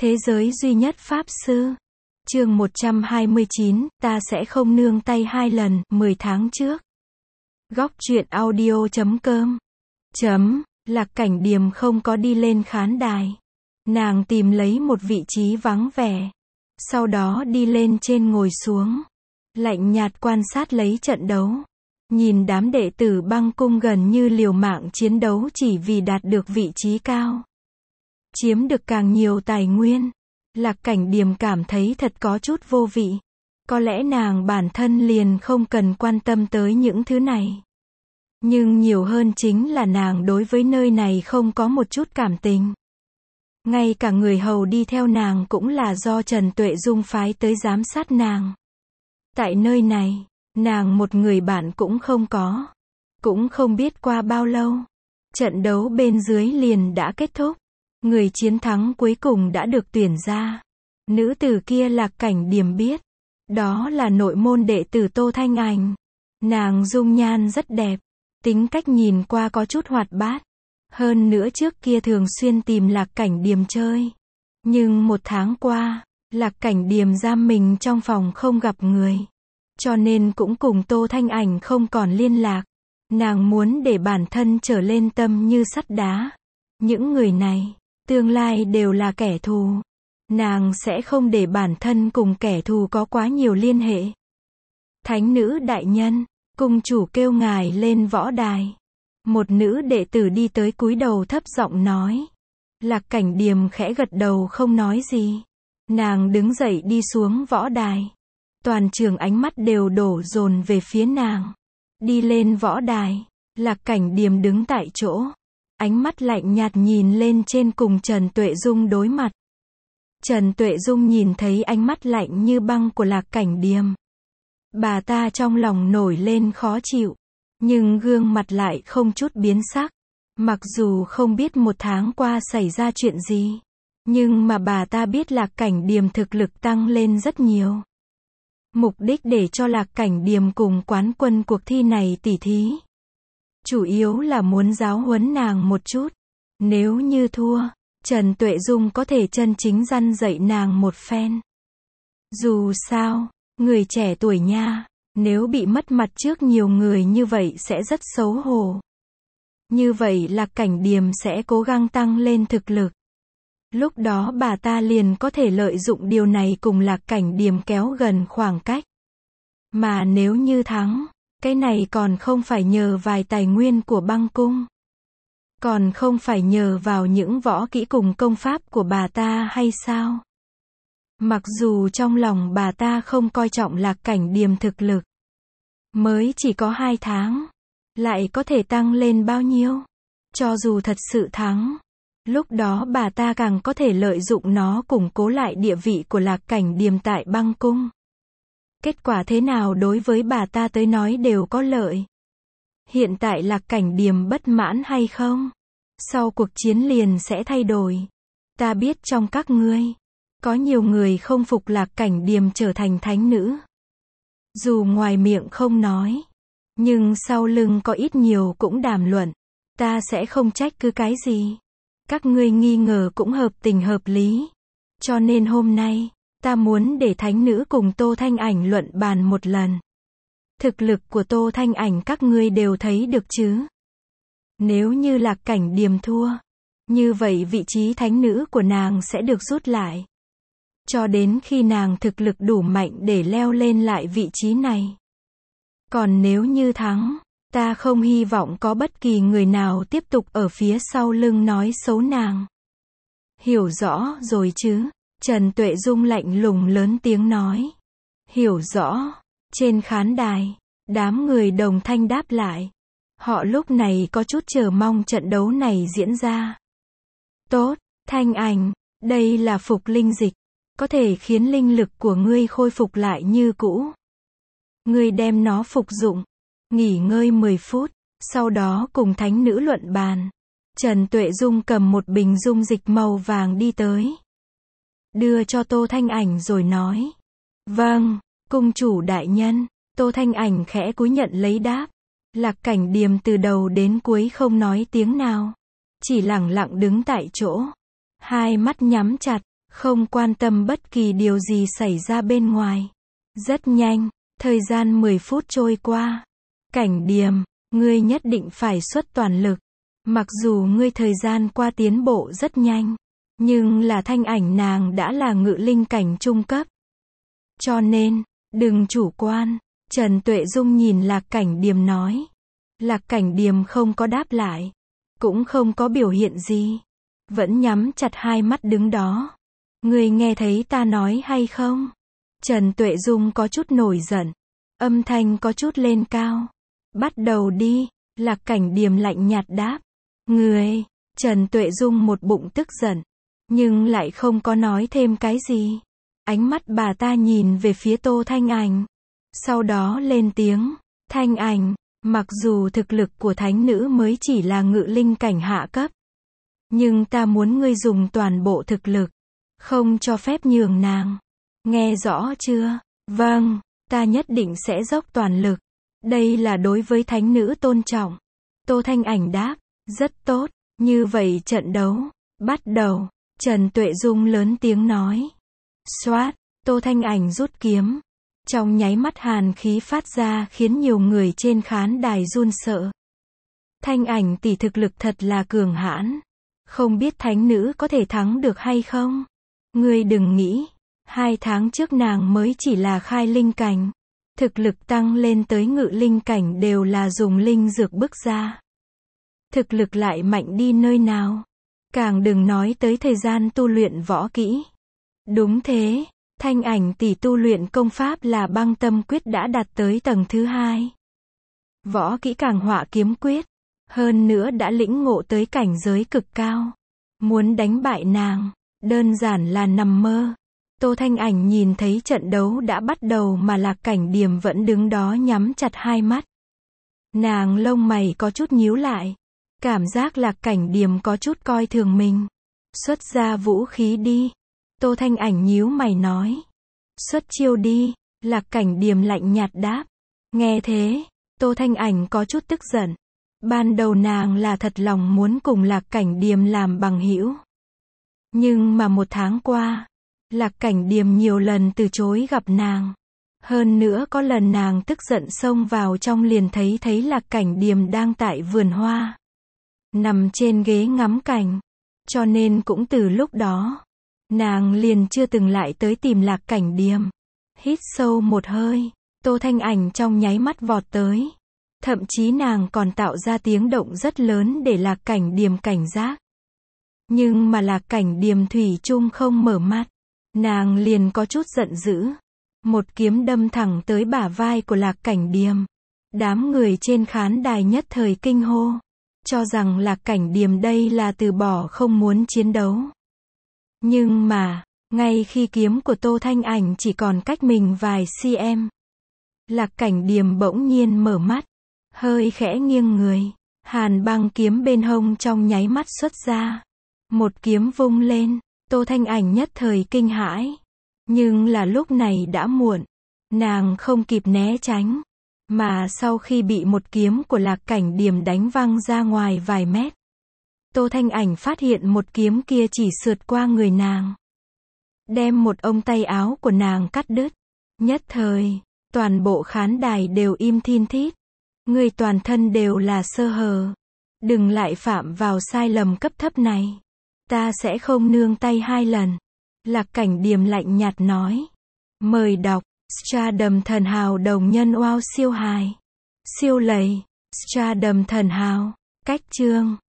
Thế giới duy nhất Pháp Sư. Chương 129, ta sẽ không nương tay 2 lần, 10 tháng trước. Góc truyện audio.com. Lạc Cảnh Điềm không có đi lên khán đài. Nàng tìm lấy một vị trí vắng vẻ. Sau đó đi lên trên ngồi xuống. Lạnh nhạt quan sát lấy trận đấu. Nhìn đám đệ tử băng cung gần như liều mạng chiến đấu chỉ vì đạt được vị trí cao. Chiếm được càng nhiều tài nguyên. Lạc Cảnh Điềm cảm thấy thật có chút vô vị. Có lẽ nàng bản thân liền không cần quan tâm tới những thứ này. Nhưng nhiều hơn chính là nàng đối với nơi này không có một chút cảm tình. Ngay cả người hầu đi theo nàng cũng là do Trần Tuệ Dung phái tới giám sát nàng. Tại nơi này, nàng một người bạn cũng không có. Cũng không biết qua bao lâu. Trận đấu bên dưới liền đã kết thúc. Người chiến thắng cuối cùng đã được tuyển ra. Nữ tử kia Lạc Cảnh Điềm biết. Đó là nội môn đệ tử Tô Thanh Ảnh. Nàng dung nhan rất đẹp. Tính cách nhìn qua có chút hoạt bát. Hơn nữa trước kia thường xuyên tìm Lạc Cảnh Điềm chơi. Nhưng 1 tháng qua, Lạc Cảnh Điềm giam mình trong phòng không gặp người. Cho nên cũng cùng Tô Thanh Ảnh không còn liên lạc. Nàng muốn để bản thân trở lên tâm như sắt đá. Những người này, tương lai đều là kẻ thù. Nàng sẽ không để bản thân cùng kẻ thù có quá nhiều liên hệ. Thánh nữ đại nhân, cung chủ kêu ngài lên võ đài. Một nữ đệ tử đi tới cúi đầu thấp giọng nói. Lạc Cảnh Điềm khẽ gật đầu không nói gì. Nàng đứng dậy đi xuống võ đài. Toàn trường ánh mắt đều đổ dồn về phía nàng. Đi lên võ đài, Lạc Cảnh Điềm đứng tại chỗ. Ánh mắt lạnh nhạt nhìn lên trên cùng Trần Tuệ Dung đối mặt. Trần Tuệ Dung nhìn thấy ánh mắt lạnh như băng của Lạc Cảnh Điềm. Bà ta trong lòng nổi lên khó chịu. Nhưng gương mặt lại không chút biến sắc. Mặc dù không biết 1 tháng qua xảy ra chuyện gì. Nhưng mà bà ta biết Lạc Cảnh Điềm thực lực tăng lên rất nhiều. Mục đích để cho Lạc Cảnh Điềm cùng quán quân cuộc thi này tỉ thí. Chủ yếu là muốn giáo huấn nàng một chút. Nếu như thua, Trần Tuệ Dung có thể chân chính răn dạy nàng một phen. Dù sao, người trẻ tuổi nha, nếu bị mất mặt trước nhiều người như vậy sẽ rất xấu hổ. Như vậy Lạc Cảnh Điềm sẽ cố gắng tăng lên thực lực. Lúc đó bà ta liền có thể lợi dụng điều này cùng Lạc Cảnh Điềm kéo gần khoảng cách. Mà nếu như thắng, cái này còn không phải nhờ vài tài nguyên của băng cung. Còn không phải nhờ vào những võ kỹ cùng công pháp của bà ta hay sao? Mặc dù trong lòng bà ta không coi trọng Lạc Cảnh Điềm thực lực. Mới chỉ có 2 tháng. Lại có thể tăng lên bao nhiêu? Cho dù thật sự thắng. Lúc đó bà ta càng có thể lợi dụng nó củng cố lại địa vị của Lạc Cảnh Điềm tại băng cung. Kết quả thế nào đối với bà ta tới nói đều có lợi. Hiện tại Lạc Cảnh Điềm bất mãn hay không? Sau cuộc chiến liền sẽ thay đổi. Ta biết trong các ngươi, có nhiều người không phục Lạc Cảnh Điềm trở thành thánh nữ. Dù ngoài miệng không nói, nhưng sau lưng có ít nhiều cũng đàm luận. Ta sẽ không trách cứ cái gì. Các ngươi nghi ngờ cũng hợp tình hợp lý. Cho nên hôm nay, ta muốn để thánh nữ cùng Tô Thanh Ảnh luận bàn một lần. Thực lực của Tô Thanh Ảnh các ngươi đều thấy được chứ. Nếu như Lạc Cảnh Điềm thua, như vậy vị trí thánh nữ của nàng sẽ được rút lại. Cho đến khi nàng thực lực đủ mạnh để leo lên lại vị trí này. Còn nếu như thắng, ta không hy vọng có bất kỳ người nào tiếp tục ở phía sau lưng nói xấu nàng. Hiểu rõ rồi chứ? Trần Tuệ Dung lạnh lùng lớn tiếng nói. Hiểu rõ. Trên khán đài, đám người đồng thanh đáp lại. Họ lúc này có chút chờ mong trận đấu này diễn ra. Tốt, Thanh Ảnh, đây là phục linh dịch. Có thể khiến linh lực của ngươi khôi phục lại như cũ. Ngươi đem nó phục dụng. Nghỉ ngơi 10 phút, sau đó cùng thánh nữ luận bàn. Trần Tuệ Dung cầm một bình dung dịch màu vàng đi tới. Đưa cho Tô Thanh Ảnh rồi nói. Vâng, cung chủ đại nhân. Tô Thanh Ảnh khẽ cúi nhận lấy đáp. Lạc Cảnh Điềm từ đầu đến cuối không nói tiếng nào. Chỉ lẳng lặng đứng tại chỗ. Hai mắt nhắm chặt, không quan tâm bất kỳ điều gì xảy ra bên ngoài. Rất nhanh, thời gian 10 phút trôi qua. Cảnh Điềm, ngươi nhất định phải xuất toàn lực. Mặc dù ngươi thời gian qua tiến bộ rất nhanh, nhưng là thanh ảnh nàng đã là ngự linh cảnh trung cấp. Cho nên, đừng chủ quan. Trần Tuệ Dung nhìn Lạc Cảnh Điềm nói. Lạc Cảnh Điềm không có đáp lại, cũng không có biểu hiện gì, vẫn nhắm chặt hai mắt đứng đó. Ngươi nghe thấy ta nói hay không? Trần Tuệ Dung có chút nổi giận, âm thanh có chút lên cao. Bắt đầu đi, Lạc Cảnh Điềm lạnh nhạt đáp. Ngươi, Trần Tuệ Dung một bụng tức giận, nhưng lại không có nói thêm cái gì. Ánh mắt bà ta nhìn về phía Tô Thanh Ảnh, sau đó lên tiếng. Thanh Ảnh, mặc dù thực lực của thánh nữ mới chỉ là ngự linh cảnh hạ cấp, nhưng ta muốn ngươi dùng toàn bộ thực lực, không cho phép nhường nàng. Nghe rõ chưa? Vâng, ta nhất định sẽ dốc toàn lực. Đây là đối với thánh nữ tôn trọng. Tô Thanh Ảnh đáp. Rất tốt, như vậy trận đấu, bắt đầu. Trần Tuệ Dung lớn tiếng nói. Xoát, Tô Thanh Ảnh rút kiếm. Trong nháy mắt hàn khí phát ra khiến nhiều người trên khán đài run sợ. Thanh Ảnh tỷ thực lực thật là cường hãn. Không biết thánh nữ có thể thắng được hay không? Ngươi đừng nghĩ, 2 tháng trước nàng mới chỉ là khai linh cảnh. Thực lực tăng lên tới ngự linh cảnh đều là dùng linh dược bức ra. Thực lực lại mạnh đi nơi nào? Càng đừng nói tới thời gian tu luyện võ kỹ. Đúng thế, Thanh Ảnh tỷ tu luyện công pháp là Băng Tâm Quyết đã đạt tới tầng thứ 2. Võ kỹ Càng Họa Kiếm Quyết. Hơn nữa đã lĩnh ngộ tới cảnh giới cực cao. Muốn đánh bại nàng, đơn giản là nằm mơ. Tô Thanh Ảnh nhìn thấy trận đấu đã bắt đầu mà Lạc Cảnh Điềm vẫn đứng đó nhắm chặt hai mắt. Nàng lông mày có chút nhíu lại. Cảm giác Lạc Cảnh Điềm có chút coi thường mình. Xuất ra vũ khí đi. Tô Thanh Ảnh nhíu mày nói. Xuất chiêu đi. Lạc Cảnh Điềm lạnh nhạt đáp. Nghe thế, Tô Thanh Ảnh có chút tức giận. Ban đầu nàng là thật lòng muốn cùng Lạc Cảnh Điềm làm bằng hữu. Nhưng mà 1 tháng qua, Lạc Cảnh Điềm nhiều lần từ chối gặp nàng. Hơn nữa có lần nàng tức giận xông vào trong liền thấy Lạc Cảnh Điềm đang tại vườn hoa, nằm trên ghế ngắm cảnh. Cho nên cũng từ lúc đó, nàng liền chưa từng lại tới tìm Lạc Cảnh Điềm. Hít sâu một hơi, Tô Thanh Ảnh trong nháy mắt vọt tới. Thậm chí nàng còn tạo ra tiếng động rất lớn để Lạc Cảnh Điềm cảnh giác. Nhưng mà Lạc Cảnh Điềm thủy chung không mở mắt. Nàng liền có chút giận dữ. Một kiếm đâm thẳng tới bả vai của Lạc Cảnh Điềm. Đám người trên khán đài nhất thời kinh hô. Cho rằng Lạc Cảnh Điềm đây là từ bỏ không muốn chiến đấu. Nhưng mà, ngay khi kiếm của Tô Thanh Ảnh chỉ còn cách mình vài cm, Lạc Cảnh Điềm bỗng nhiên mở mắt. Hơi khẽ nghiêng người. Hàn băng kiếm bên hông trong nháy mắt xuất ra. Một kiếm vung lên. Tô Thanh Ảnh nhất thời kinh hãi. Nhưng là lúc này đã muộn. Nàng không kịp né tránh. Mà sau khi bị một kiếm của Lạc Cảnh Điềm đánh văng ra ngoài vài mét, Tô Thanh Ảnh phát hiện một kiếm kia chỉ sượt qua người nàng, đem một ống tay áo của nàng cắt đứt. Nhất thời, toàn bộ khán đài đều im thin thít. Người toàn thân đều là sơ hở. Đừng lại phạm vào sai lầm cấp thấp này. Ta sẽ không nương tay 2 lần. Lạc Cảnh Điềm lạnh nhạt nói. Mời đọc. Stardom Thần Hào đồng nhân wow siêu hài. Siêu lầy. Stardom Thần Hào. Cách chương.